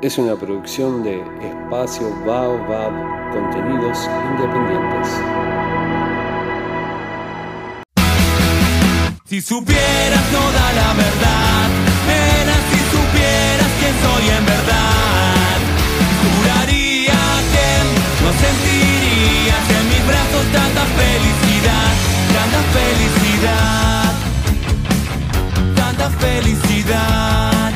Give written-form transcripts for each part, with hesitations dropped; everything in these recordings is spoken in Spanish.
es una producción de Espacio Baobab, contenidos independientes. Si supieras toda la verdad, nena, si supieras quién soy en verdad, juraría que no sentirías en mis brazos tanta felicidad, tanta felicidad, tanta felicidad.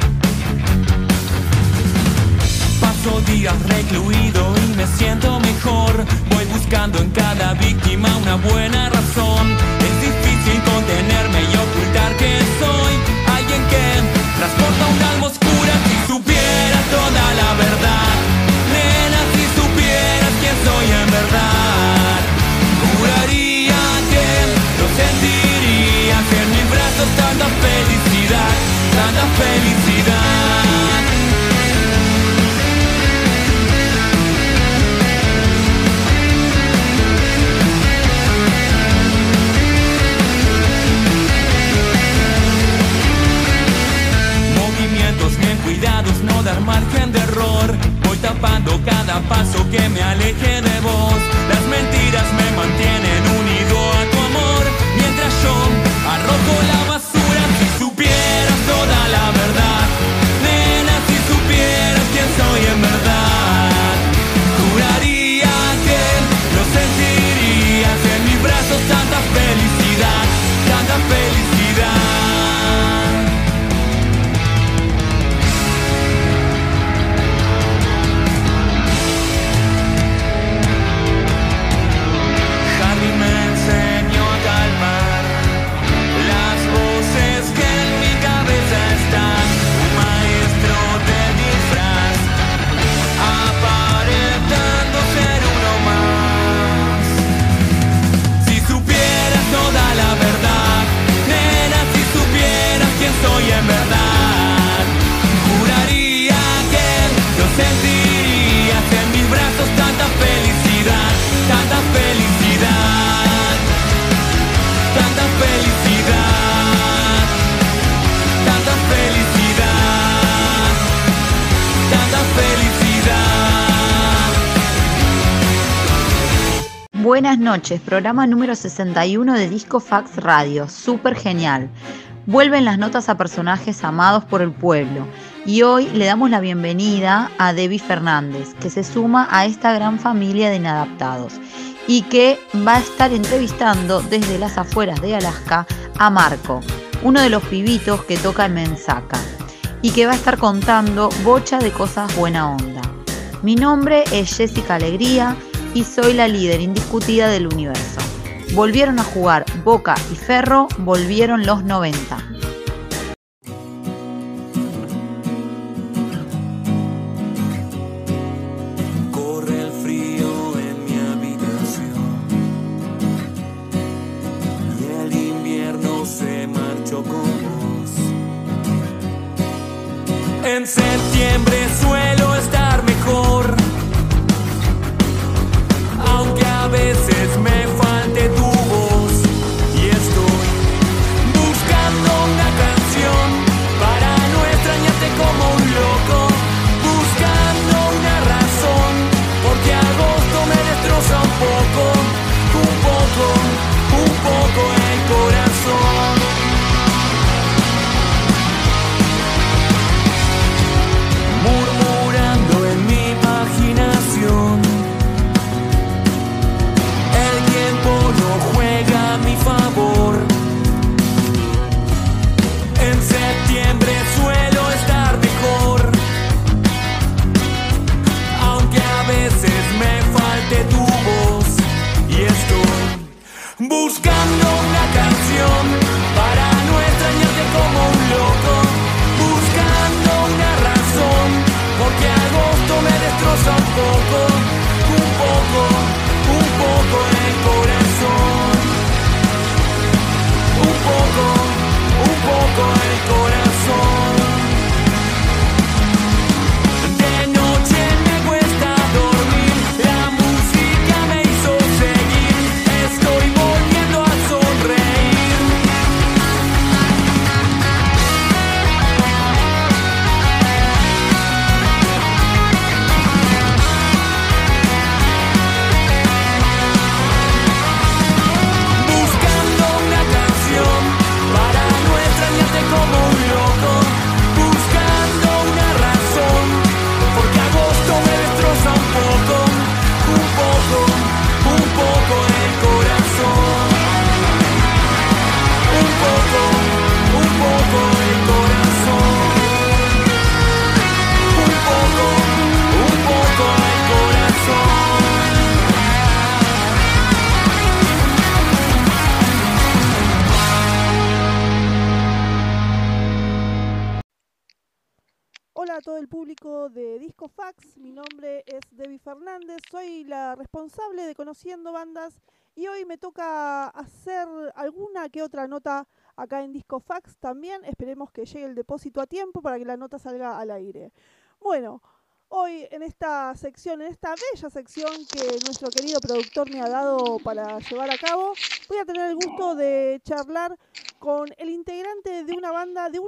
Paso días recluido y me siento mejor, voy buscando en cada víctima una buena razón. Es difícil contenerme y ocultar que soy alguien que transporta un alma oscura. Si supieras toda la verdad, nena, si supieras quién soy en verdad, juraría que no sentirías en mis brazos tanta felicidad, tanta felicidad. Bien cuidados, no dar margen de error. Voy tapando cada paso que me aleje de vos. Las mentiras me mantienen unido a tu amor, mientras yo arrojo la basura. Si supieras toda la verdad, nena, si supieras quién soy en verdad, juraría que no sentirías en mis brazos tanta felicidad, tanta felicidad. Soy en verdad, juraría que no sentirías en mis brazos tanta felicidad, tanta felicidad, tanta felicidad, tanta felicidad, tanta felicidad. Buenas noches, programa número 61 de Disco Fax Radio, súper genial. Vuelven las notas a personajes amados por el pueblo y hoy le damos la bienvenida a Debbie Fernández, que se suma a esta gran familia de inadaptados y que va a estar entrevistando desde las afueras de Alaska a Marco, uno de los pibitos que toca en Mensaca y que va a estar contando bocha de cosas buena onda. Mi nombre es Jessica Alegría y soy la líder indiscutida del universo. Volvieron a jugar Boca y Ferro, volvieron los 90. Corre el frío en mi habitación y el invierno se marchó con vos. En septiembre suelo estar mejor, aunque a veces me falte tu voz, y estoy buscando una canción para no extrañarte como un loco, buscando una razón, porque agosto me destroza un poco el corazón. a todo el público de Disco Fax. Mi nombre es Debbie Fernández, soy la responsable de Conociendo Bandas y hoy me toca hacer alguna que otra nota acá en Disco Fax también. Esperemos que llegue el depósito a tiempo para que la nota salga al aire. Bueno, hoy en esta sección, en esta bella sección que nuestro querido productor me ha dado para llevar a cabo, voy a tener el gusto de charlar con el integrante de una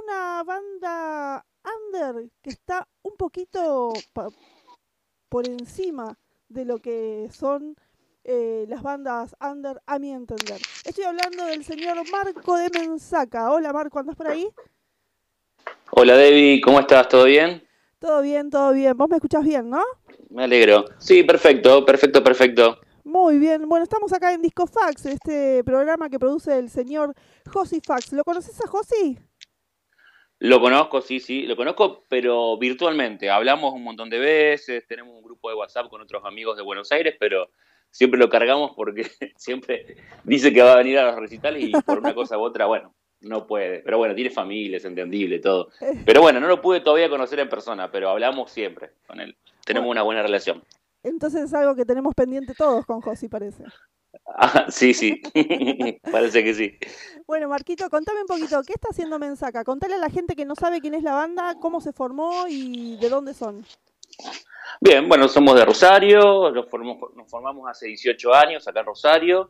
banda under que está un poquito por encima de lo que son las bandas under, a mi entender. Estoy hablando del señor Marco de Mensaca. Hola Marco, ¿andás por ahí? Hola Debbie, ¿cómo estás? ¿Todo bien? Todo bien, todo bien. Vos me escuchás bien, ¿no? Me alegro. Sí, perfecto. Muy bien. Bueno, estamos acá en Disco Fax, este programa que produce el señor Josi Fax. ¿Lo conoces a Josi? Lo conozco, sí, lo conozco, pero virtualmente. Hablamos un montón de veces, tenemos un grupo de WhatsApp con otros amigos de Buenos Aires, pero siempre lo cargamos porque siempre dice que va a venir a los recitales y por una cosa u otra, bueno, no puede. Pero bueno, tiene familia, es entendible, todo. Pero bueno, no lo pude todavía conocer en persona, pero hablamos siempre con él. Tenemos una buena relación. Entonces es algo que tenemos pendiente todos con Josi, parece. Ah, sí, parece que sí. Bueno, Marquito, contame un poquito, ¿qué está haciendo Mensaca? Contale a la gente que no sabe quién es la banda, cómo se formó y de dónde son. Bien, bueno, somos de Rosario, nos formamos hace 18 años acá en Rosario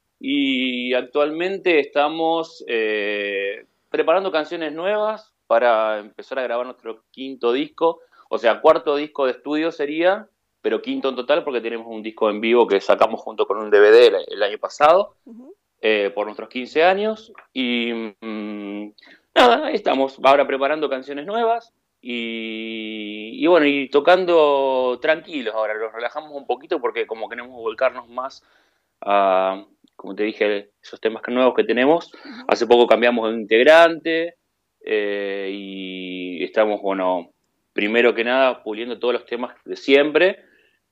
y actualmente estamos preparando canciones nuevas para empezar a grabar nuestro quinto disco, o sea, cuarto disco de estudio sería, pero quinto en total porque tenemos un disco en vivo que sacamos junto con un DVD el año pasado, por nuestros 15 años. Y nada, ahí estamos ahora preparando canciones nuevas y bueno, y tocando tranquilos ahora, los relajamos un poquito porque como queremos volcarnos más a, como te dije, esos temas nuevos que tenemos. Hace poco cambiamos de integrante y estamos, bueno, primero que nada puliendo todos los temas de siempre.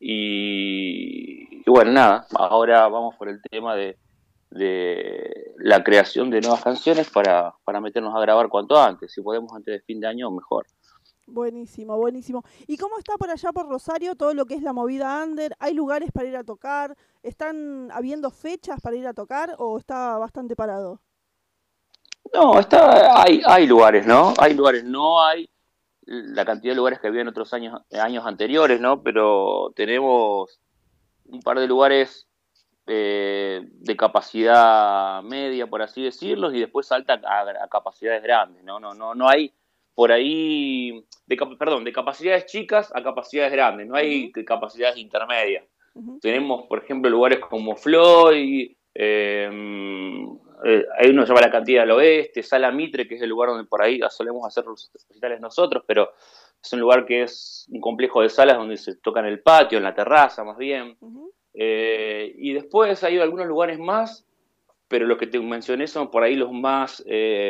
Y bueno, nada, ahora vamos por el tema de la creación de nuevas canciones para meternos a grabar cuanto antes. Si podemos antes de fin de año, mejor. Buenísimo, buenísimo. ¿Y cómo está por allá por Rosario todo lo que es la movida under? ¿Hay lugares para ir a tocar? ¿Están habiendo fechas para ir a tocar o está bastante parado? No, hay lugares, ¿no? Hay lugares, no hay la cantidad de lugares que había en otros años anteriores, ¿no? Pero tenemos un par de lugares de capacidad media, por así decirlo, y después salta a capacidades grandes, ¿no? No hay por ahí, de capacidades chicas a capacidades grandes, no hay capacidades intermedias. Tenemos, por ejemplo, lugares como Floyd, hay uno que se llama La Cantina del Oeste, Sala Mitre, que es el lugar donde por ahí solemos hacer recitales nosotros, pero es un lugar que es un complejo de salas donde se toca en el patio, en la terraza más bien. Y después hay algunos lugares más, pero los que te mencioné son por ahí los más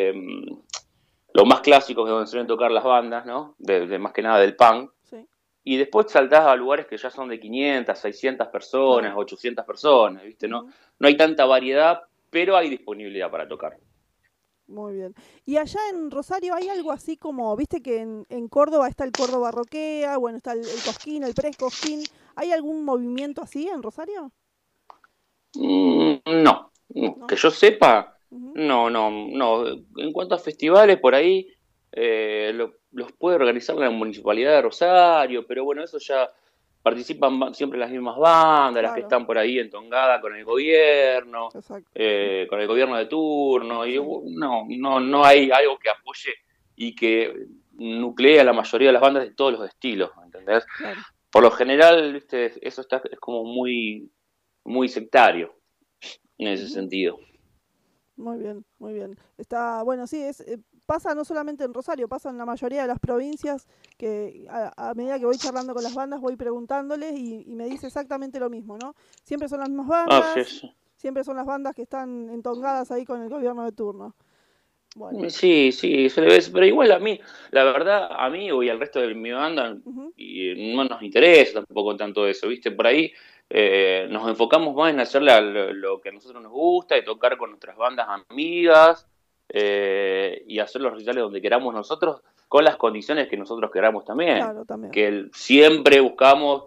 clásicos de donde suelen tocar las bandas, ¿no? De más que nada del punk. Sí. Y después saltás a lugares que ya son de 500, 600 personas, 800 personas, ¿viste? No hay tanta variedad, pero hay disponibilidad para tocar. Muy bien. ¿Y allá en Rosario hay algo así como, viste que en Córdoba está el Córdoba Rockea, bueno, está el Cosquín, el Pre-Cosquín? ¿Hay algún movimiento así en Rosario? No. Que yo sepa, no. En cuanto a festivales, por ahí los puede organizar la Municipalidad de Rosario, pero bueno, eso ya participan siempre las mismas bandas, las que están por ahí entongadas con el gobierno, con el gobierno de turno, y no hay algo que apoye y que nuclee a la mayoría de las bandas de todos los estilos, ¿entendés? Claro. Por lo general, ¿viste? Eso es como muy, muy sectario en ese sentido. Muy bien, muy bien. Está, bueno, sí, pasa no solamente en Rosario, pasa en la mayoría de las provincias que a medida que voy charlando con las bandas voy preguntándoles y me dice exactamente lo mismo, ¿no? Siempre son las mismas bandas, siempre son las bandas que están entongadas ahí con el gobierno de turno. Bueno. Sí, se le ve, pero igual a mí, la verdad, a mí y al resto de mi banda y no nos interesa tampoco tanto eso, ¿viste? Por ahí nos enfocamos más en hacer lo que a nosotros nos gusta y tocar con nuestras bandas amigas y hacer los recitales donde queramos nosotros, con las condiciones que nosotros queramos también. Claro, también. Que siempre buscamos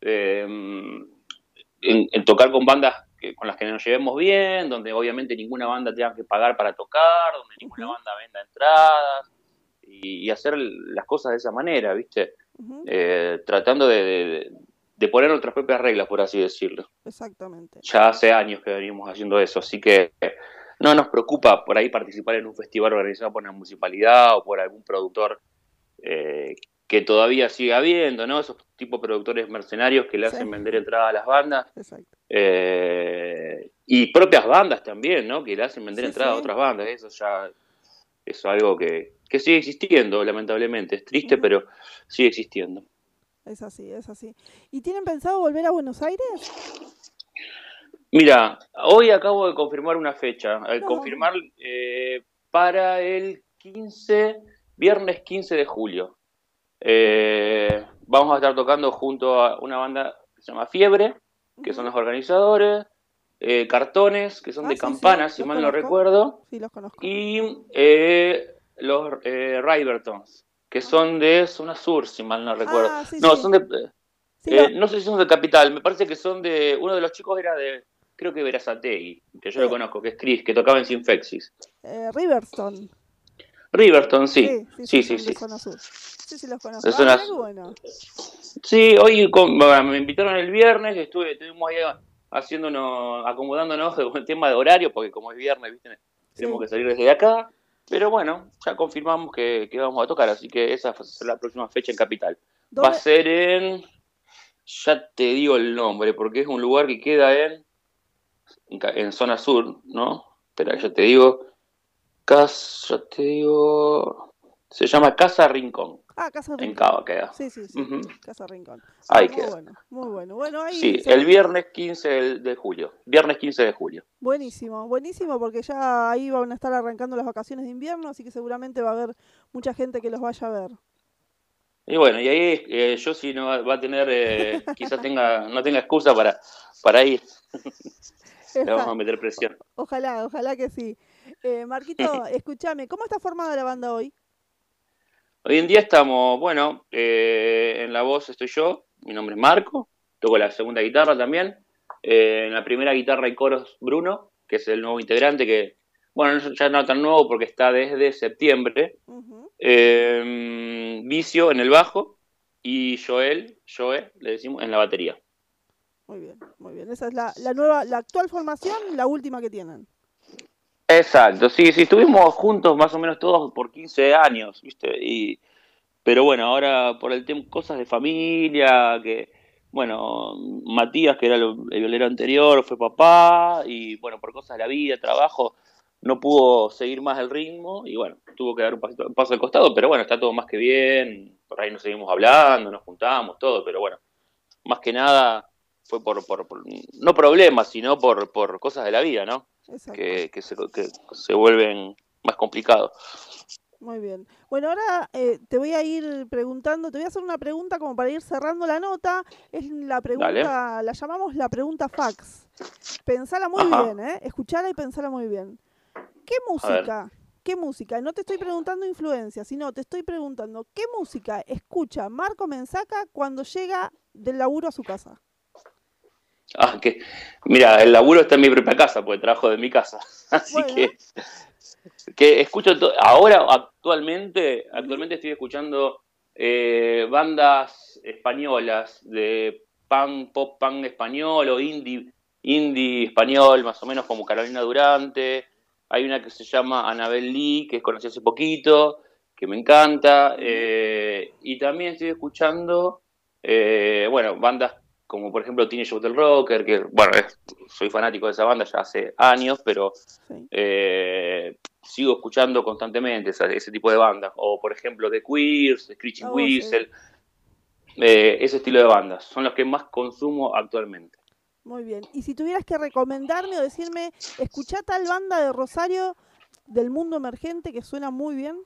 en tocar con bandas con las que nos llevemos bien, donde obviamente ninguna banda tenga que pagar para tocar, donde ninguna banda venda entradas, y hacer las cosas de esa manera, ¿viste? Tratando de poner nuestras propias reglas, por así decirlo. Exactamente. Ya hace años que venimos haciendo eso, así que no nos preocupa por ahí participar en un festival organizado por una municipalidad o por algún productor que todavía sigue habiendo, ¿no? Esos tipos de productores mercenarios que le hacen vender entradas a las bandas. Exacto. Y propias bandas también, ¿no? Que le hacen vender entradas a otras bandas. Eso ya es algo que sigue existiendo, lamentablemente. Es triste, pero sigue existiendo. Es así, es así. ¿Y tienen pensado volver a Buenos Aires? Mira, hoy acabo de confirmar una fecha. Confirmar para el viernes 15 de julio. Vamos a estar tocando junto a una banda que se llama Fiebre, que son los organizadores, Cartones, que son de Campana, si mal no recuerdo, sí, los conozco. Y los Rivertons, que son de zona sur, si mal no recuerdo. Son de... no sé si son de Capital, me parece que son de... Uno de los chicos era de, creo que Berazategui, que yo lo conozco, que es Chris, que tocaba en Sinfexis. Riverton, sí. Sí. De zona sur. Sí, los conozco. Qué bueno. Sí, hoy me invitaron el viernes, estuvimos ahí acomodándonos con el tema de horario, porque como es viernes, ¿viste? Tenemos que salir desde acá. Pero bueno, ya confirmamos que vamos a tocar, así que esa va a ser la próxima fecha en Capital. Va a ser ya te digo el nombre, porque es un lugar que queda en zona sur, ¿no? Espera, ya te digo. Se llama Casa Rincón. Casa Rincón. En Cava queda. Sí. Casa Rincón. Ahí queda. Muy bueno. Ahí sí, el viernes 15 de julio. Viernes 15 de julio. Buenísimo, porque ya ahí van a estar arrancando las vacaciones de invierno, así que seguramente va a haber mucha gente que los vaya a ver. Y bueno, y ahí yo sí no va a tener, quizás no tenga excusa para ir. Le vamos a meter presión. Ojalá que sí. Marquito, escúchame, ¿cómo está formada la banda hoy? Hoy en día estamos, en la voz estoy yo, mi nombre es Marco, toco la segunda guitarra también. En la primera guitarra y coros Bruno, que es el nuevo integrante, que, ya no tan nuevo porque está desde septiembre. Vicio en el bajo y Joe, le decimos, en la batería. Muy bien. Esa es la actual formación, la última que tienen. Exacto, sí, estuvimos juntos más o menos todos por 15 años, ¿viste? Pero bueno, ahora por el tiempo, cosas de familia, que, Matías, que era el violero anterior, fue papá, y por cosas de la vida, trabajo, no pudo seguir más el ritmo, y tuvo que dar un paso al costado, pero está todo más que bien, por ahí nos seguimos hablando, nos juntamos, todo, pero más que nada fue por no problemas, sino por cosas de la vida, ¿no? Que se vuelven más complicados. Muy bien. Bueno, ahora te voy a ir preguntando, te voy a hacer una pregunta como para ir cerrando la nota. Es la pregunta, Dale. La llamamos la pregunta fax. Pensala muy bien, escuchala y pensala muy bien. ¿Qué música? No te estoy preguntando influencia, sino te estoy preguntando, ¿qué música escucha Marco Mensaca cuando llega del laburo a su casa? Mira, el laburo está en mi propia casa, porque trabajo de mi casa. Así que escucho ahora, actualmente estoy escuchando bandas españolas de pop punk español o indie español, más o menos como Carolina Durante. Hay una que se llama Annabel Lee, que conocí hace poquito, que me encanta. Y también estoy escuchando, bandas como por ejemplo Teenage Hotel Rocker, que soy fanático de esa banda ya hace años, pero sigo escuchando constantemente ese tipo de bandas. O por ejemplo The Queers, Screeching Whistle, ese estilo de bandas. Son los que más consumo actualmente. Muy bien. Y si tuvieras que recomendarme o decirme, escuchá tal banda de Rosario del mundo emergente que suena muy bien.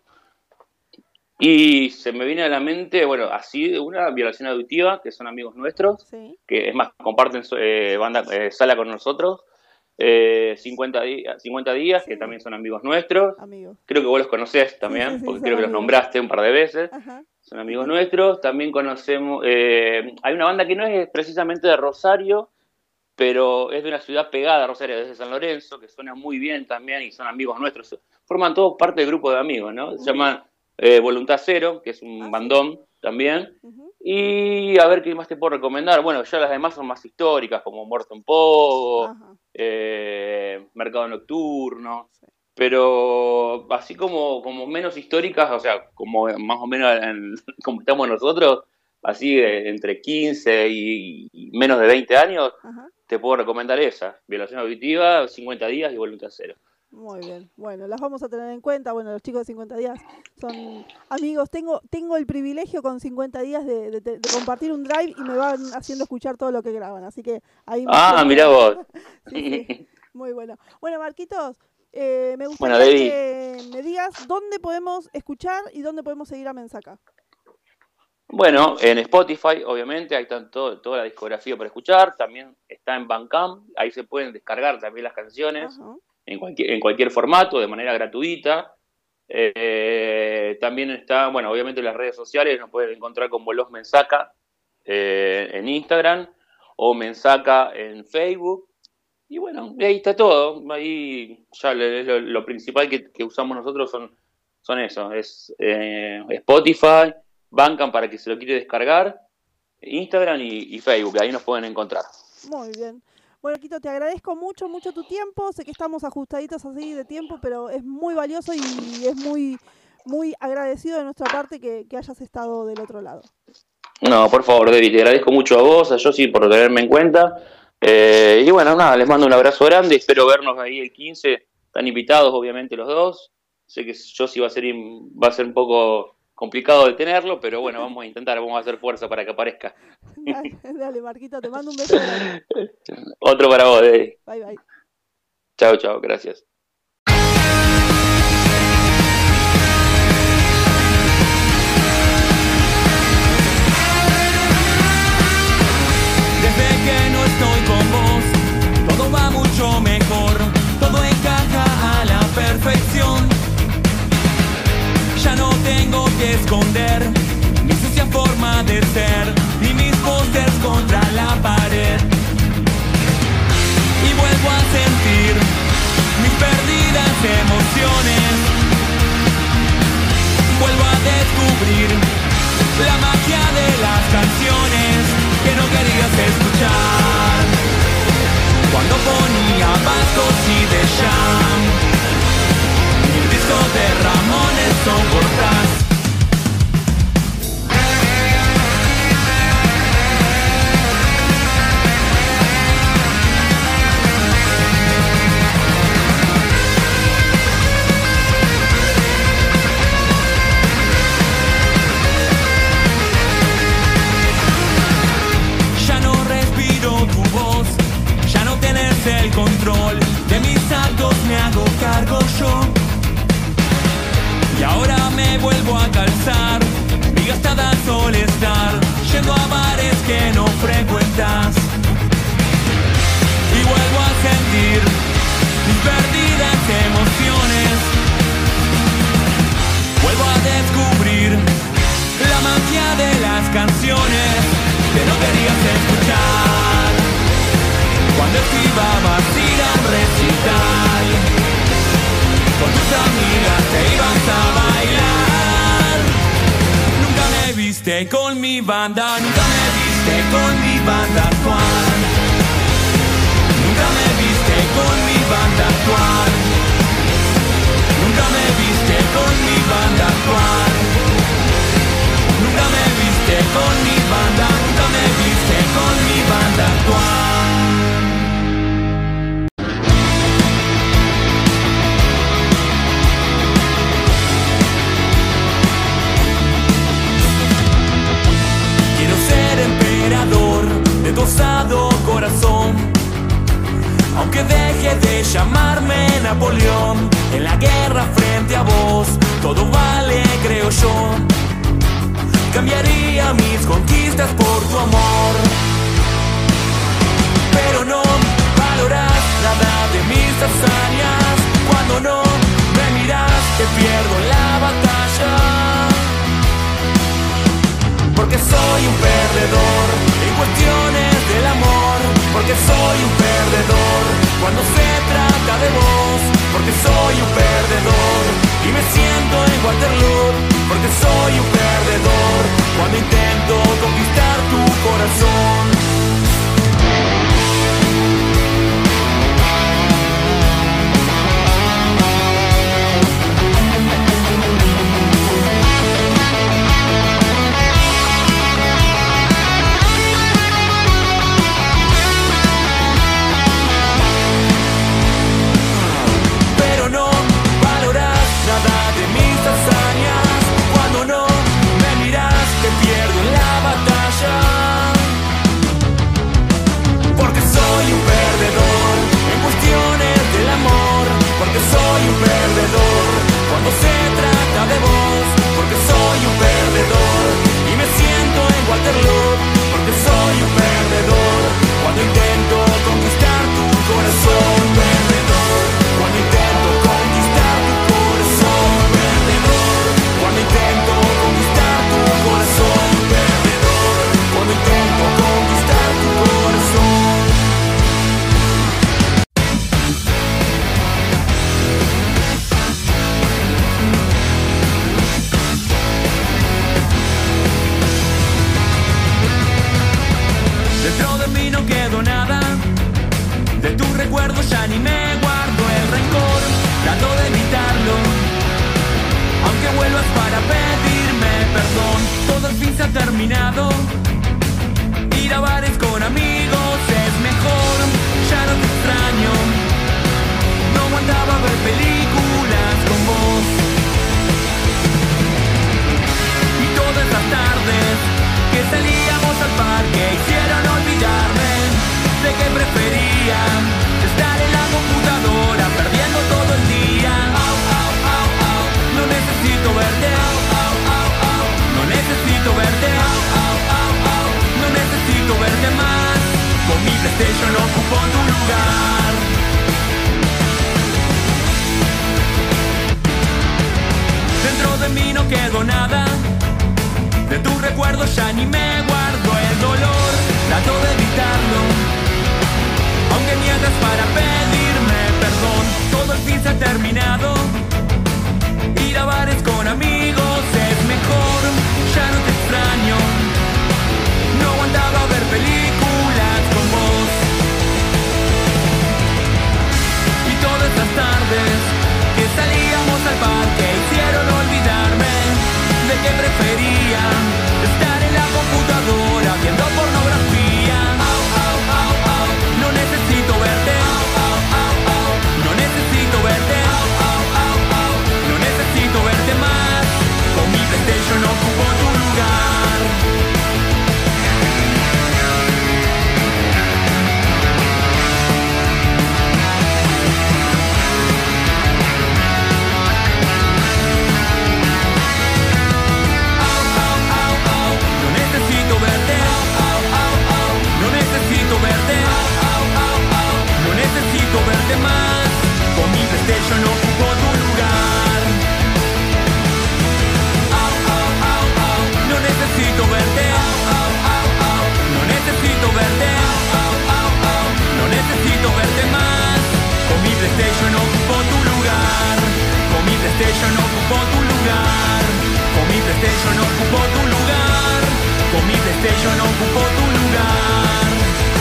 Y se me viene a la mente, así de una Violación Auditiva, que son amigos nuestros, que es más, comparten sala con nosotros. 50 días, que también son amigos nuestros. Creo que vos los conocés también, sí, porque creo que los nombraste un par de veces. Ajá. Son amigos nuestros. También conocemos, hay una banda que no es precisamente de Rosario, pero es de una ciudad pegada a Rosario, desde San Lorenzo, que suena muy bien también y son amigos nuestros. Forman todos parte del grupo de amigos, ¿no? Se llaman Voluntad Cero, que es un bandón también. Y a ver qué más te puedo recomendar. Bueno, ya las demás son más históricas, como Muerto en Pogo, Mercado Nocturno. Sí. Pero así como menos históricas, o sea, como más o menos como estamos nosotros, así entre 15 y menos de 20 años, te puedo recomendar esa. Violación auditiva, 50 días y Voluntad Cero. Muy bien, bueno, las vamos a tener en cuenta. Bueno, los chicos de 50 días son amigos. Tengo el privilegio con 50 días de compartir un drive y me van haciendo escuchar todo lo que graban, así que ahí... mirá vos. Sí, muy bueno. Bueno, Marquitos, me gustaría que me digas dónde podemos escuchar y dónde podemos seguir a Mensaca. Bueno, en Spotify, obviamente, ahí está toda la discografía para escuchar. También está en Bandcamp, ahí se pueden descargar también las canciones. En cualquier formato, de manera gratuita. También está, bueno, obviamente en las redes sociales nos pueden encontrar como Los Mensaca en Instagram o Mensaca en Facebook. Y bueno, ahí está todo. Ahí ya lo principal que usamos nosotros son eso. Es Spotify, Bandcamp para que se lo quiere descargar, Instagram y Facebook. Ahí nos pueden encontrar. Muy bien. Bueno, Quito, te agradezco mucho tu tiempo. Sé que estamos ajustaditos así de tiempo, pero es muy valioso y es muy, muy agradecido de nuestra parte que hayas estado del otro lado. No, por favor, Debbie, te agradezco mucho a vos, a Yossi por tenerme en cuenta. Y bueno, nada, les mando un abrazo grande. Espero vernos ahí el 15. Están invitados, obviamente, los dos. Sé que Yossi va a ser un poco complicado de tenerlo, pero bueno, vamos a intentar, vamos a hacer fuerza para que aparezca. Dale, Marquito, te mando un beso. Otro para vos, Debbie. Bye, bye. Chao, gracias. Desde que no estoy con vos, todo va mucho mejor, todo encaja a la perfección. Ya no tengo que esconder mi sucia forma de ser y mis pósters contra la pared. Y vuelvo a sentir mis perdidas emociones. Vuelvo a descubrir la magia de las canciones que no querías escuchar. Cuando ponía Vascos y The Jam, el disco de Ramones soportás. Ya no respiro tu voz, ya no tenés el control de mis actos, me hago cargo yo. Y ahora me vuelvo a calzar mi gastada sol estar yendo a bares que no frecuentas. Y vuelvo a sentir mis perdidas emociones. Vuelvo a descubrir la magia de las canciones que no querías escuchar. Cuando esquivabas ir a un recital, con tus amigas te ibas a bailar. Nunca me viste con mi banda, nunca me viste con mi banda actual. Nunca me viste con mi banda actual. Nunca me viste con mi banda actual. Nunca me viste con mi banda, nunca me viste con mi banda actual. De tu osado corazón, aunque deje de llamarme Napoleón, en la guerra frente a vos todo vale, creo yo. Cambiaría mis conquistas por tu amor, pero no valorás nada de porque soy un perdedor cuando se trata de vos, porque soy un perdedor y me siento en Waterloo, porque soy un perdedor cuando intento conquistar tu corazón. Cuando no me miras te pierdo en la batalla, porque soy un perdedor en cuestiones del amor, porque soy un perdedor cuando se trata de vos, porque soy un perdedor y me siento en Waterloo, porque soy un perdedor cuando intento conquistar tu corazón, perdedor cuando intento conquistar tu corazón, perdedor cuando intento conquistar tu corazón, perdedor cuando intento conquistar tu corazón. Dentro de mí no quedó nada, de tus recuerdos ya ni me guardo el rencor, trato de evitarlo, aunque vuelvas para pedirme perdón. Todo al fin se ha terminado, ir a bares con amigos es mejor, ya no te extraño, no aguantaba ver películas con vos. Y todas las tardes que salíamos al parque hicieron olvidarme de que prefería estar en la computadora perdiendo todo el día. No necesito verte, no necesito verte, no necesito verte más. Con mi PlayStation ocupo tu lugar. Dentro de mí no quedó nada, de tus recuerdos ya ni me guardo el dolor, trato de evitarlo, aunque mientas para pedirme perdón. Todo al fin se ha terminado, ir a bares con amigos es mejor, ya no te extraño, no aguantaba ver películas con vos. Y todas las tardes que salíamos al parque hicieron olvidarme de que prefería estar en la computadora viendo pornografía. No necesito verte, no necesito verte, no necesito verte más. Con mi PlayStation ocupo tu lugar. No necesito verte, no necesito verte, no necesito verte más. Con mi PlayStation ocupo tu lugar. No necesito verte, no necesito verte, no necesito verte más. Con mi PlayStation ocupo tu lugar. Con mi PlayStation ocupo tu lugar. Con mi PlayStation ocupo tu lugar. Con mi PlayStation ocupo tu lugar.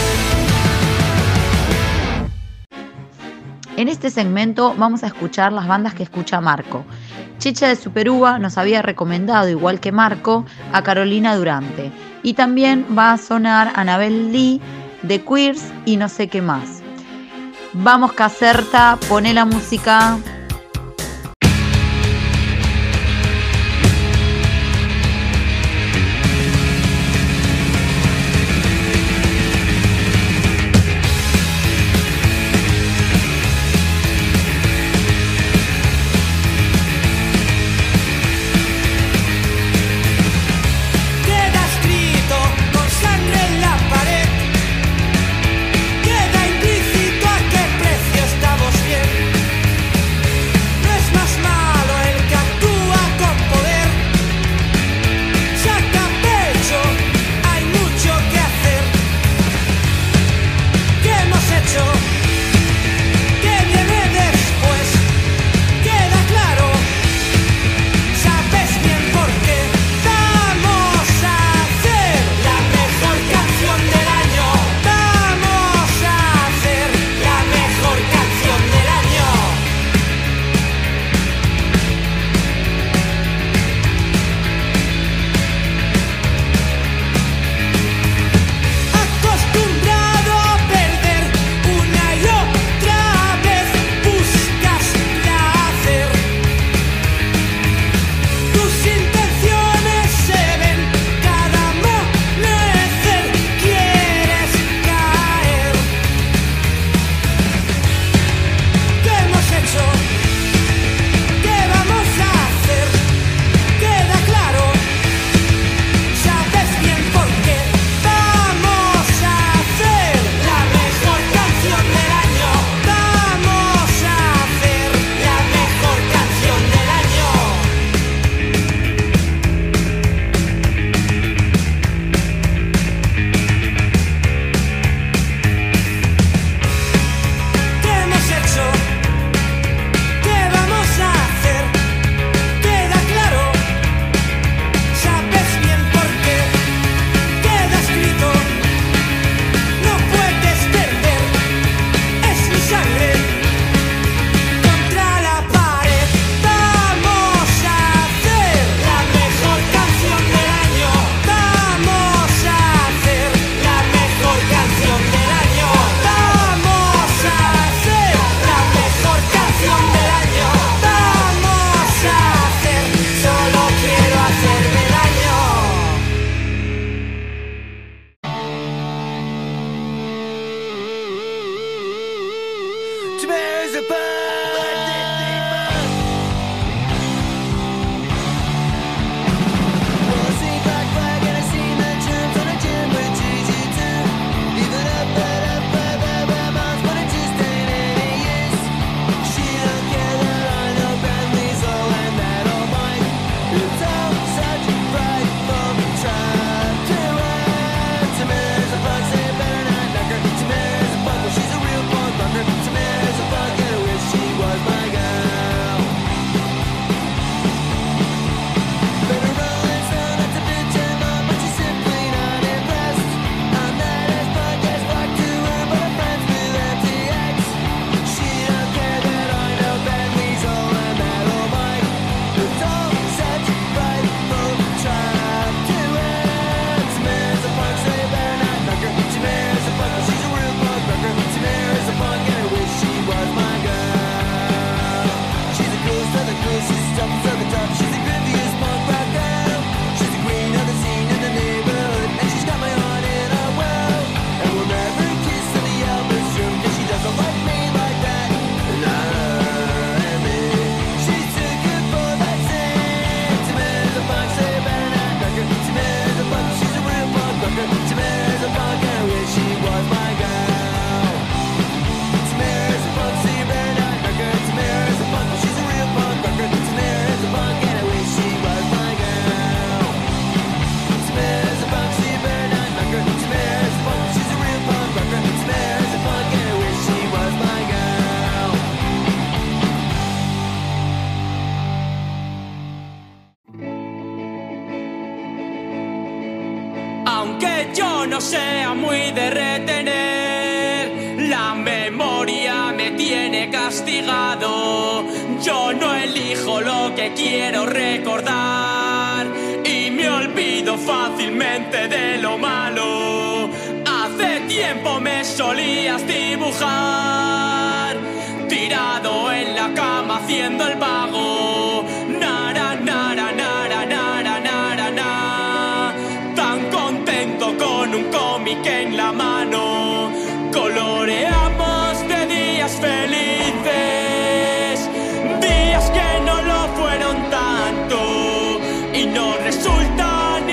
En este segmento vamos a escuchar las bandas que escucha Marco. Chicha de Superuva nos había recomendado, igual que Marco, a Carolina Durante. Y también va a sonar Annabel Lee, de Queers y no sé qué más. Vamos, Caserta, poné la música. Queda implícito a qué precio estamos bien. Aunque yo no sea muy de retener, la memoria me tiene castigado. Yo no elijo lo que quiero recordar y me olvido fácilmente de lo malo. Hace tiempo me solías dibujar, tirado en la cama haciendo el vago. Nara, nara, nara, nara, nara, nara. Tan contento con un cómic en la mano. Coloreamos de días felices, días que no lo fueron tanto y no resultan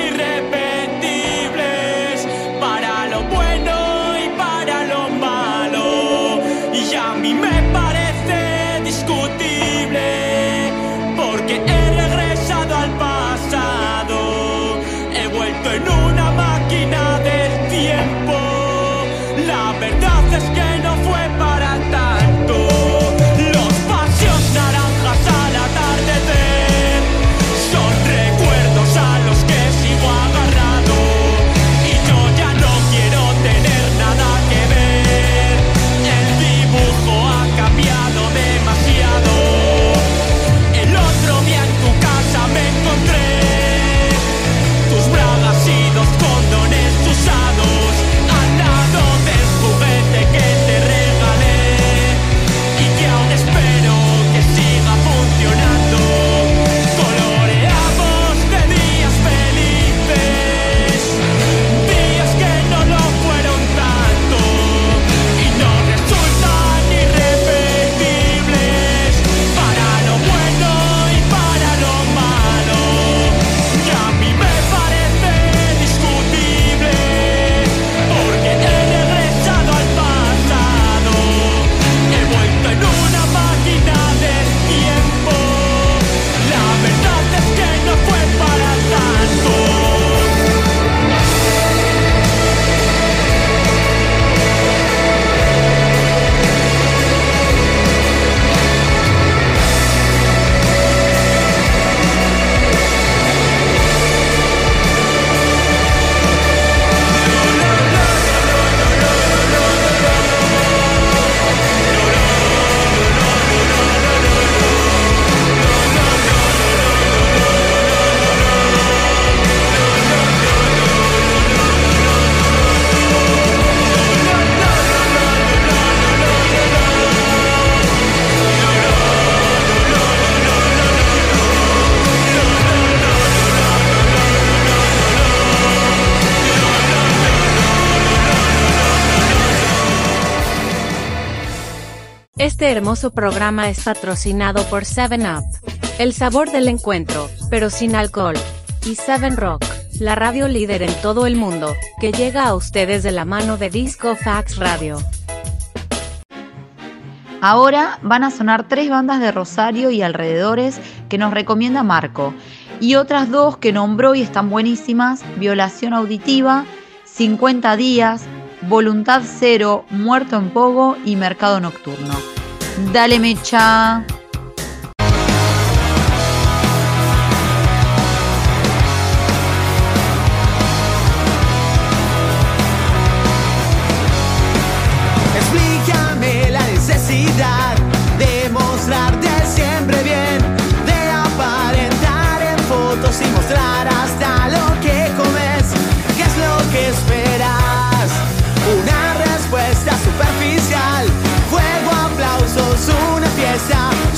irrepetibles para lo bueno y para lo malo. Y a mí me parece discutible porque he regresado al pasado, he vuelto en una máquina del tiempo. La verdad es que no fue para tanto. Los paseos naranjas al atardecer son recuerdos a los que sigo agarrado y yo ya no quiero tener nada que ver. El dibujo ha cambiado demasiado. El otro día en tu casa me encontré tus bragas y dos condones usados al lado del juguete que te regalé y que aún espero que siga funcionando. Coloreamos de días felices, días que no lo fueron tanto y no resultan irrepetibles para lo bueno y para lo malo. Y a mí me parece discutible porque he regresado al pasado, he vuelto en una máquina del tiempo. La verdad es que no fue para tanto. Este hermoso programa es patrocinado por 7up, el sabor del encuentro, pero sin alcohol, y 7Rock, la radio líder en todo el mundo, que llega a ustedes de la mano de Disco Fax Radio. Ahora van a sonar 3 bandas de Rosario y alrededores que nos recomienda Marco, y otras 2 que nombró y están buenísimas: Violación Auditiva, 50 días, Voluntad Cero, Muerto en Pogo y Mercado Nocturno. Dale, mecha. Explícame la necesidad de mostrarte siempre bien, de aparentar en fotos y mostrar hasta lo que comes. ¿Qué es lo que esperas? Una respuesta superficial, fuego, aplausos, una fiesta.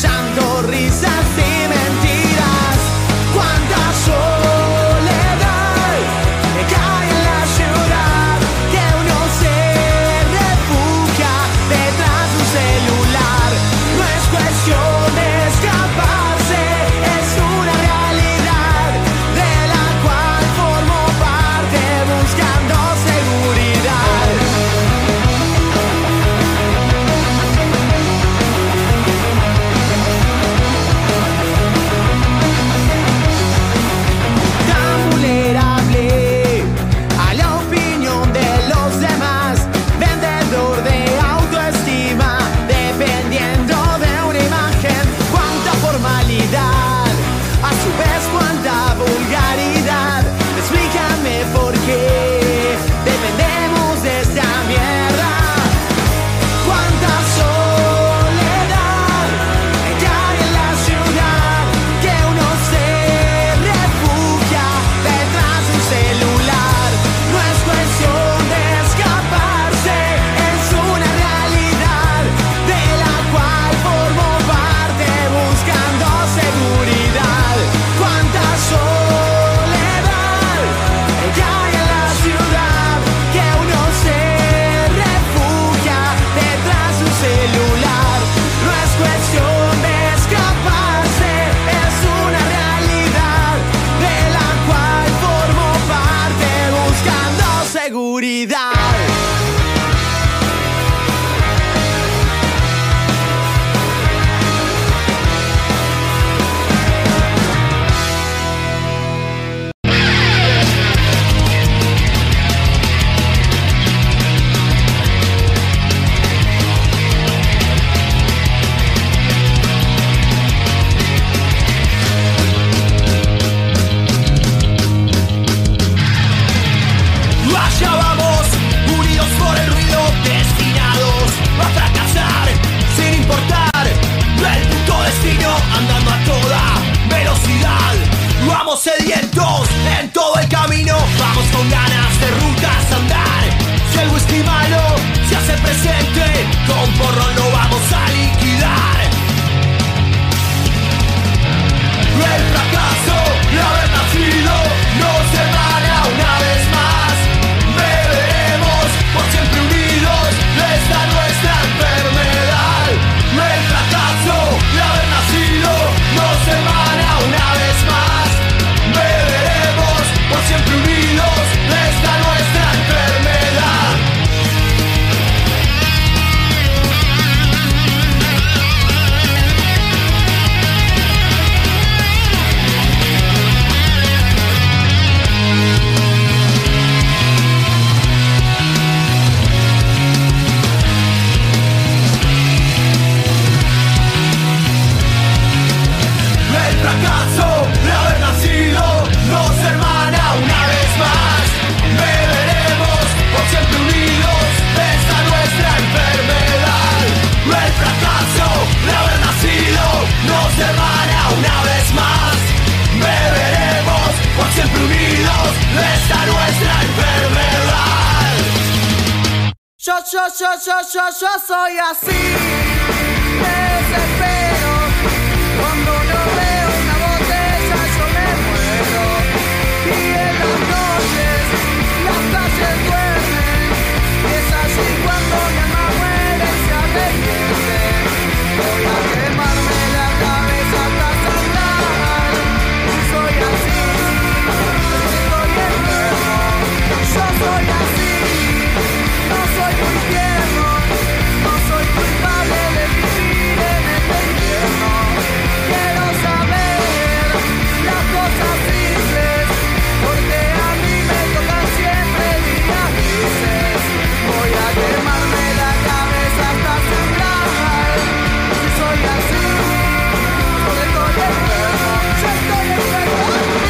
fracaso de haber nacido nos hermana una vez más. Beberemos por siempre unidos de esta nuestra enfermedad. El fracaso de haber nacido nos hermana una vez más. Beberemos por siempre unidos de esta nuestra enfermedad. Yo soy así, me desespero. Cuando no veo una botella yo me muero. Y en las noches las calles duermen. Y es así cuando mi alma muere y se arrepiente. Voy a quemarme la cabeza hasta sangrar. Soy así, estoy enfermo. Yo soy así, no soy muy tierno. No soy culpable de vivir en este infierno. Quiero saber las cosas simples, porque a mí me tocan siempre días grises. Voy a quemarme la cabeza hasta sangrar. Si soy así, porque estoy enfermo. Yo estoy enfermo.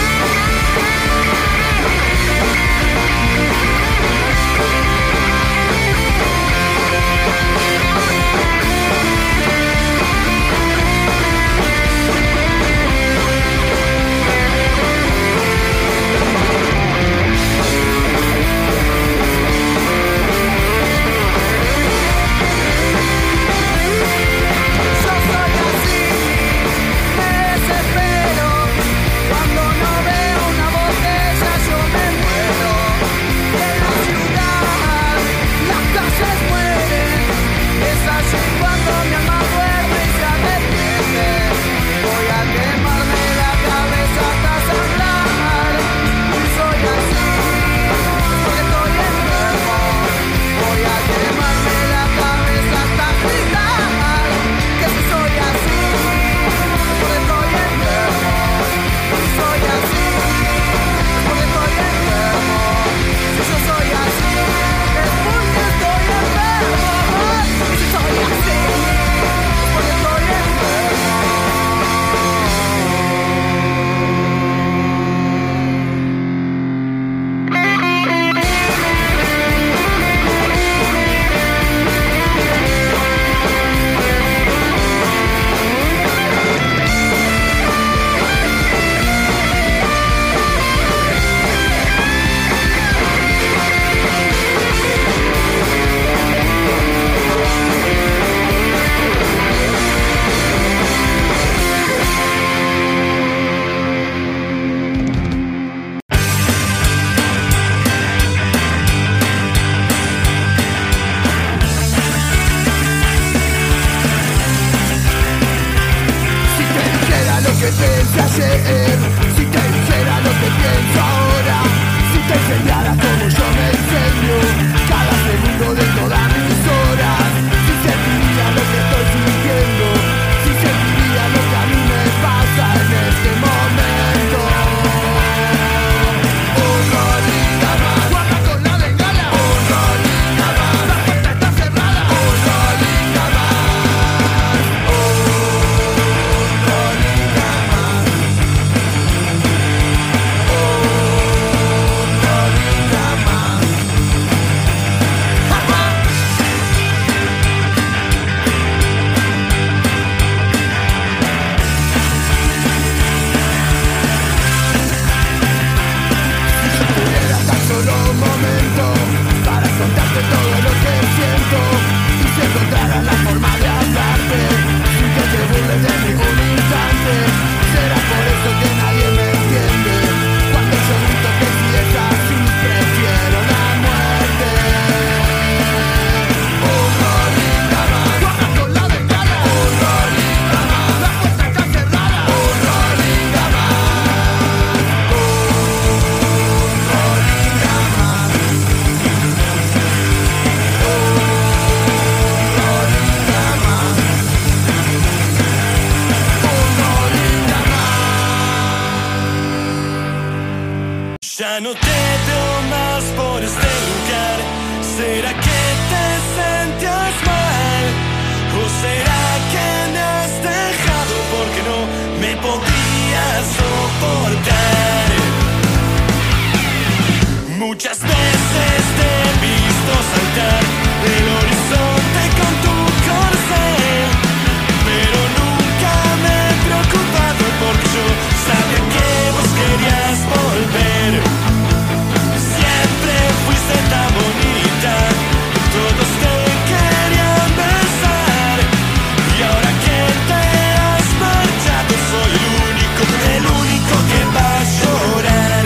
Yo soy así, me desespero. Cuando no veo una botella yo me muero. Y en la ciudad las calles mueren. Es así cuando mi alma duerme y se arrepiente. Voy a quemarme la cabeza hasta sangrar. Soy así, porque estoy enfermo. Voy a quemarme la cabeza hasta gritar. Que si soy así, porque estoy enfermo. Soy así, porque estoy enfermo. Si yo soy así, es porque estoy enfermo. Y si soy así, porque estoy enfermo. Si te dijera lo que pensé ayer, si te dijera lo que pienso ahora, si te enseñara como yo me enseño cada segundo de todas mis horas, si sentiría lo que estoy sintiendo, si sentiría lo que a mí me pasa en este momento. Un rolita más, guarda con la bengala. Un rolita más, la puerta está cerrada. Un rolita más, un rolita más. Ya no te veo más por este lugar. ¿Será que te sentías mal? ¿O será que me has dejado porque no me podía podía soportar. Muchas veces te he visto saltar el horizonte con tu corcel, pero nunca me he preocupado porque yo sabía que vos querías volver. Siempre fuiste tan bonita, todos te querían besar, y ahora que te has marchado soy el único que va a llorar.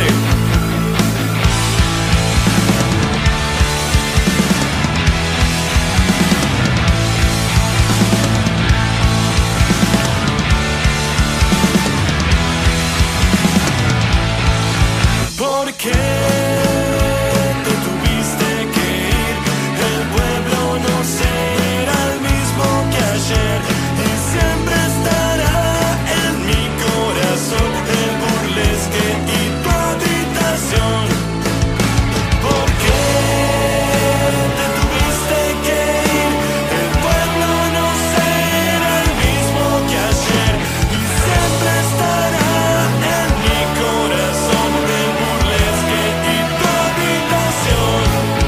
¿Por qué te tuviste que ir? El pueblo no será el mismo que ayer y siempre estará en mi corazón el burlesque y tu habitación. ¿Por qué te tuviste que ir? El pueblo no será el mismo que ayer y siempre estará en mi corazón el burlesque y tu habitación.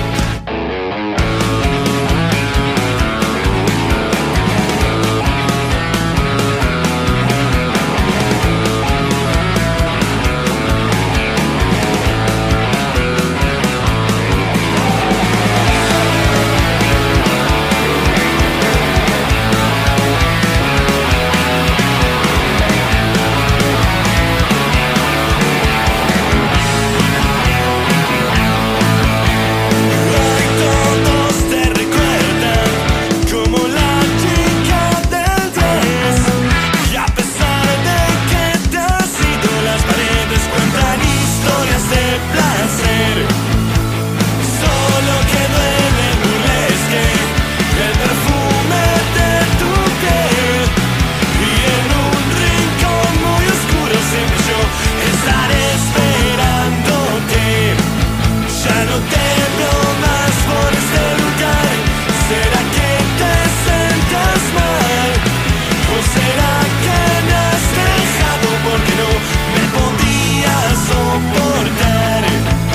Hoy todos te recuerdan como la chica del 10, y a pesar de que te has ido, las paredes cuentan historias de placer. Solo quedó en el burlesque el perfume de tu piel, y en un rincón muy oscuro siempre yo estaré esperándote. Ya no te veo más por este lugar. ¿Será que te sientas mal? ¿O será que me has dejado porque no me podía soportar?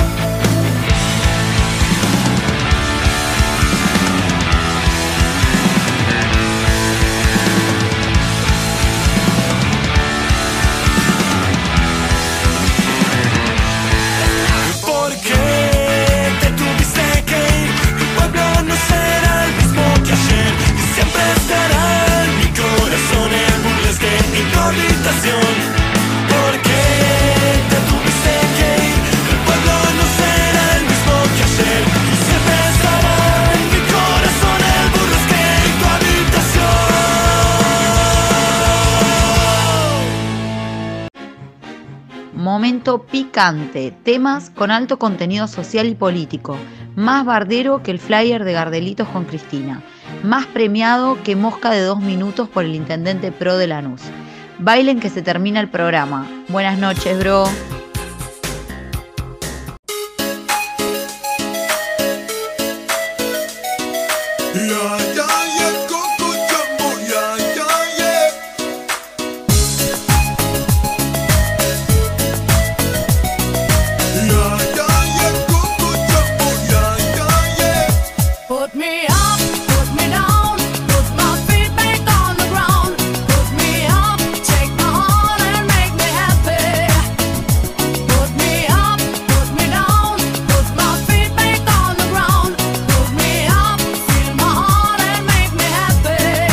¿Por qué te tuviste que ir? El pueblo no será el mismo que ayer y siempre estará en mi corazón el burlesque y tu habitación. ¿Por qué te tuviste que ir? El pueblo no será el mismo que ayer y siempre estará en mi corazón el burlesque y tu habitación. Momento picante, temas con alto contenido social y político, más bardero que el flyer de Gardelitos con Cristina, más premiado que Mosca de 2 minutos por el intendente pro de Lanús. Bailen que se termina el programa. Buenas noches, bro. Put me up, put me down, put my feet back on the ground. Put me up, take my heart and make me happy. Put me up, put me down, put my feet back on the ground. Put me up, feel my heart and make me happy.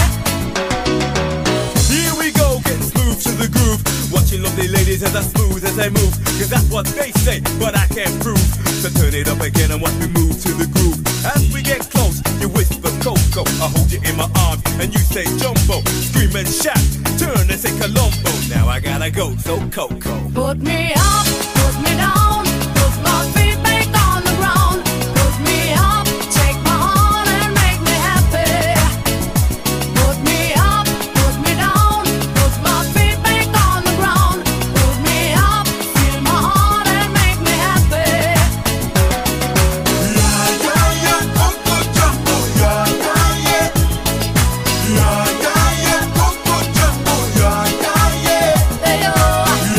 Here we go, getting smooth to the groove. Watching lovely ladies as I smooth as they move. Cause that's what they say, but I can't prove. So turn it up again and watch me move to the groove. As we get close, you whisper Coco. I hold you in my arms and you say Jumbo. Scream and shout, turn and say Colombo. Now I gotta go, so Coco. Put me up, put me down, put my feet back on the ground. Put me up, take my heart and make me happy. Put me up, put me down, put my feet back on the ground. Put me up, feel my heart and make me happy. Yeah, yeah, Coco Jumbo. Yeah, yeah, yeah.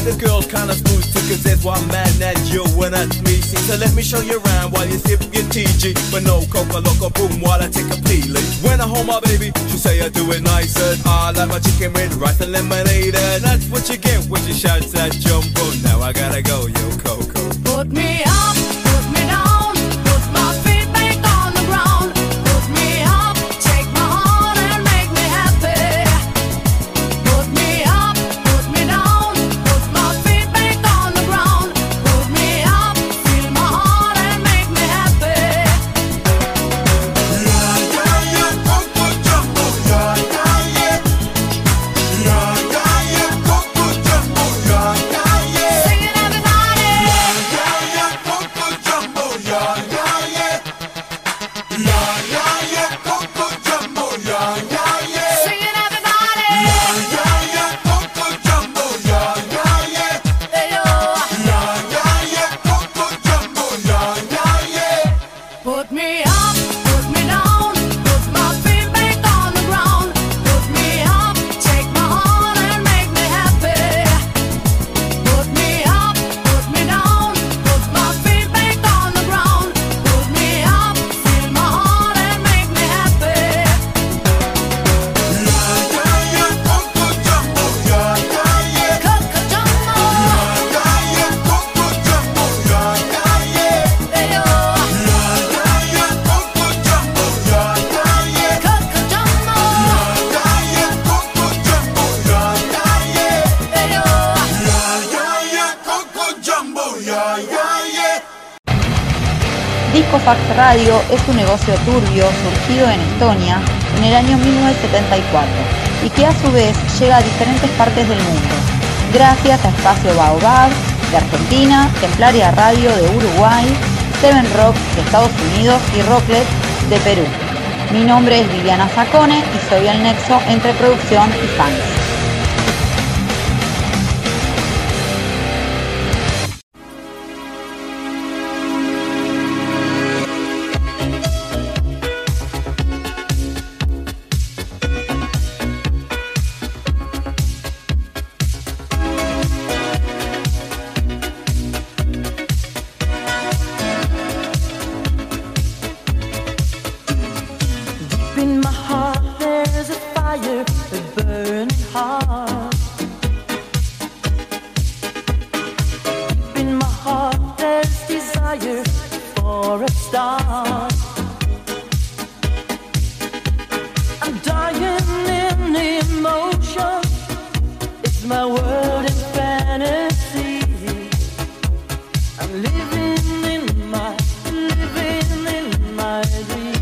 The girl's kinda smooth too, cause there's one man that you and that's me. See, so let me show you around while you sip your TG. But no coca loca boom while I take a peeling. When I hold my baby, she say I do it nicer. I like my chicken with rice and lemonade. And that's what you get when she shouts that jumbo. Now I gotta go, yo, Coco. Put me up, put me down, put my feet back on the ground. Put me up, take my heart and make me happy. Put me up, put me down, put my feet back on the ground. Put me up, feel my heart and make me happy. Yeah, yeah, yeah, Coco Jumbo, yeah, yeah, yeah. Yeah, yeah, yeah, Coco Jumbo, yeah, yeah, yeah. Sing it, everybody. Yeah, yeah, Coco Jumbo, yeah, yeah, yeah. Yeah, yeah, Coco Jumbo, yeah, yeah, yeah. Sing it, everybody. Yeah, yeah, Coco Jumbo, yeah, yeah, yeah. Hey, yo. Yeah, yeah, Coco Jumbo, yeah, yeah, yeah. Put me up, put me down, put my feet back on the ground. Put me up, take my heart and make me happy. Put me up, put me down, put my feet back on the ground. Put me up, feel my heart and make me happy. Yeah, yeah, Coco Jumbo, yeah, yeah, yeah. Coco Jumbo, Yeah, yeah, Coco Jumbo, yeah, yeah, yeah. hey, yo. Yeah, yeah, Coco Jumbo, yeah, yeah, yeah. Coco Jumbo, Yeah, yeah, Coco Jumbo, yeah, yeah, yeah. hey, yo. Yeah, yeah, Coco Jumbo, yeah, yeah, yeah. Disco Fax Radio es un negocio turbio surgido en Estonia en el año 1974 y que a su vez llega a diferentes partes del mundo, gracias a Espacio Baobab de Argentina, Templaria Radio de Uruguay, Seven Rock de Estados Unidos y Rocklet de Perú. Mi nombre es Viviana Zacone y soy el nexo entre producción y fans. Deep in my heart there's a fire, a burning heart. Deep in my heart there's desire for a star. I'm dying in emotion, it's my world in fantasy. I'm living in my dream.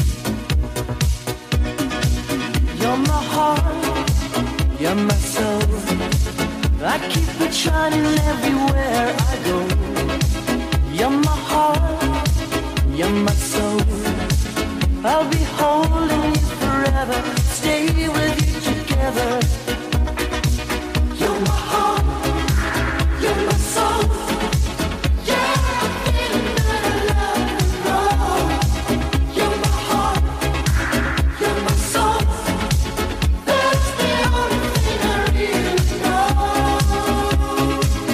You're my heart, you're my soul. I keep it shining everywhere I go. You're my heart, you're my soul. I'll be holding you forever, stay with you together. You're my heart, you're my soul. Yeah, I'm feeling that I love and roll. You're my heart, you're my soul. That's the only thing I really know.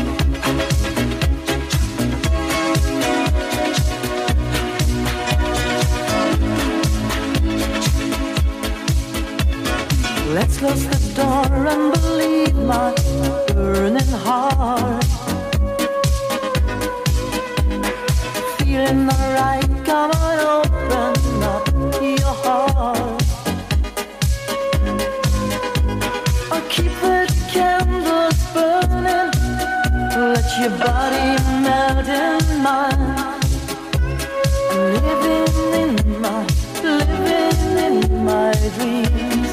Let's close the door and believe my burning heart. Feeling alright, come on, open up your heart. I'll keep the candles burning, let your body melt in mine. I'm living in my dreams.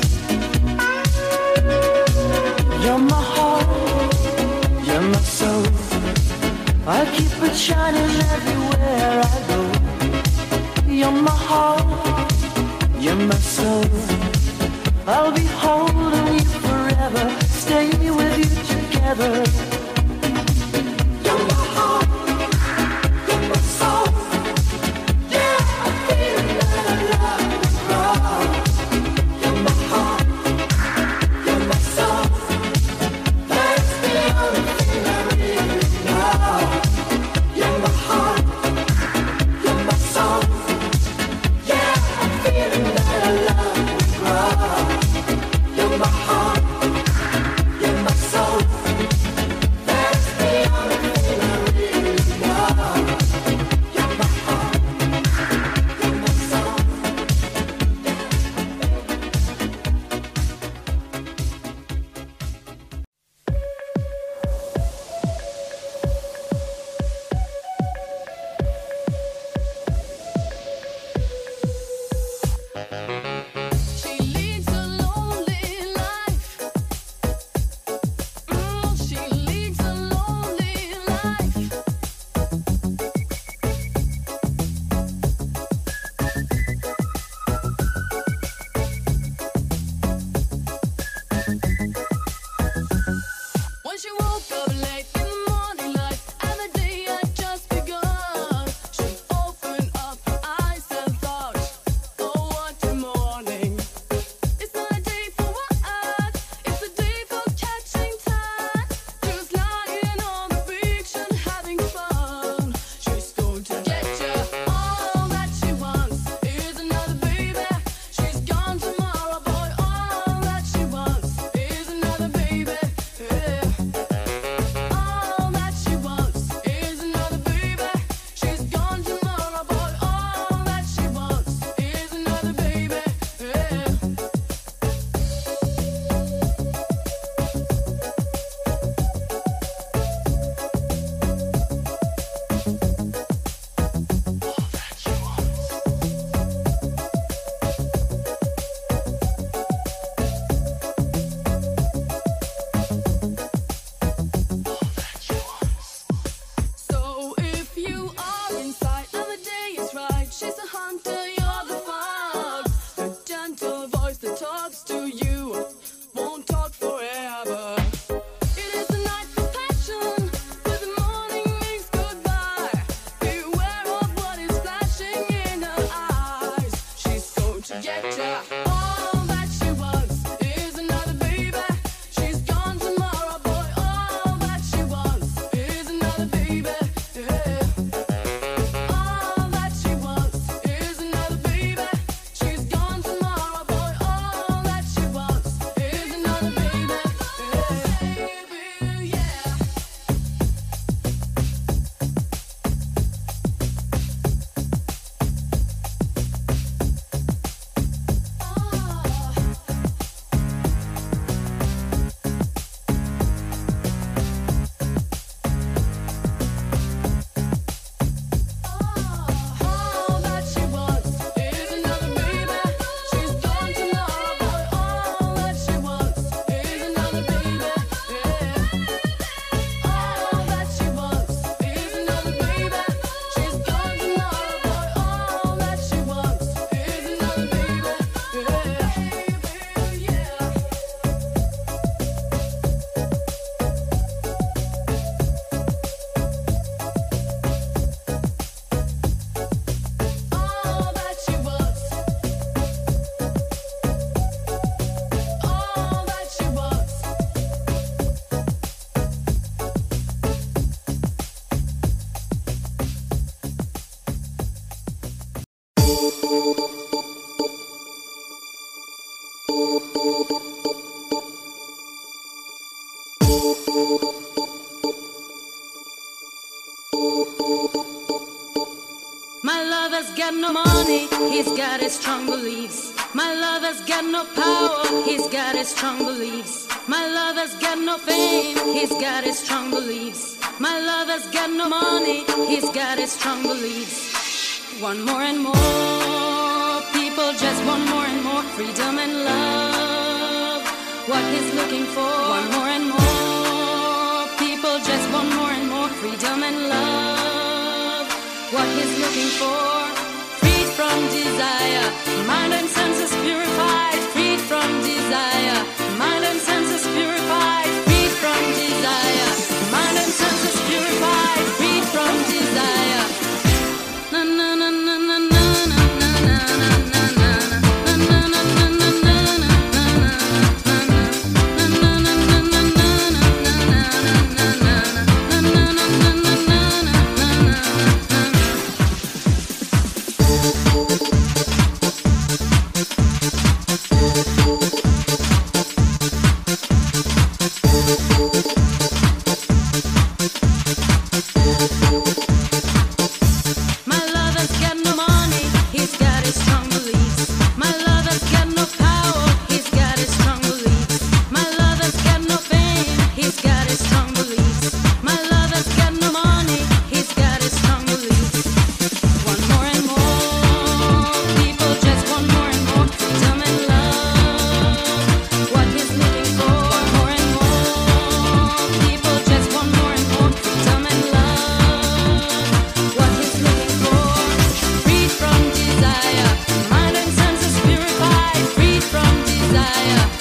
You're my heart, you're my soul. I'll keep it shining everywhere I go. You're my heart, you're my soul. I'll be holding you forever, stay with you together. You're my heart, you're my soul. Yeah, I feel that I love and roll. You're my heart, you're my soul. That's the only thing I next to you. Won't talk forever. It is the night for passion, but the morning means goodbye. Beware of what is flashing in her eyes. She's going to get ya. All that she wants is another baby. She's gone tomorrow, boy. All that she wants is another baby. Yeah. All that she wants is another baby. She's gone tomorrow, boy. All that she wants is another baby. Yeah. All that she wants is another baby. She's gone tomorrow, boy. All that she wants is another baby. Yeah. All that she wants is another baby. She's gone tomorrow, boy. All that she wants is another baby. Yeah. All that she wants. All that she wants. My lover's got no money, he's got his strong beliefs. My lover's got no power, he's got his strong beliefs. My lover's got no fame, he's got his strong beliefs. My lover's got no money, he's got his strong beliefs. Want more and more, people just want more and more freedom and love. What he's looking for, want more and more, people just want more and more freedom and love. What he's looking for, freed from desire, mind and senses purified, freed from desire, mind and senses purified, freed from desire, mind and senses purified, freed from desire. Na na na na na na na na na na na My lover's got no money, he's got his strong beliefs. My lover's got no power, he's got his strong beliefs. My lover's got no fame, he's got his strong beliefs. My lover's got no money, he's got his strong beliefs. Want more and more, people just want more and more freedom and love. What he's looking for, want more and more, people just want more and more freedom and love. What he's looking for, freed from desire, mind and senses purified, freed from desire.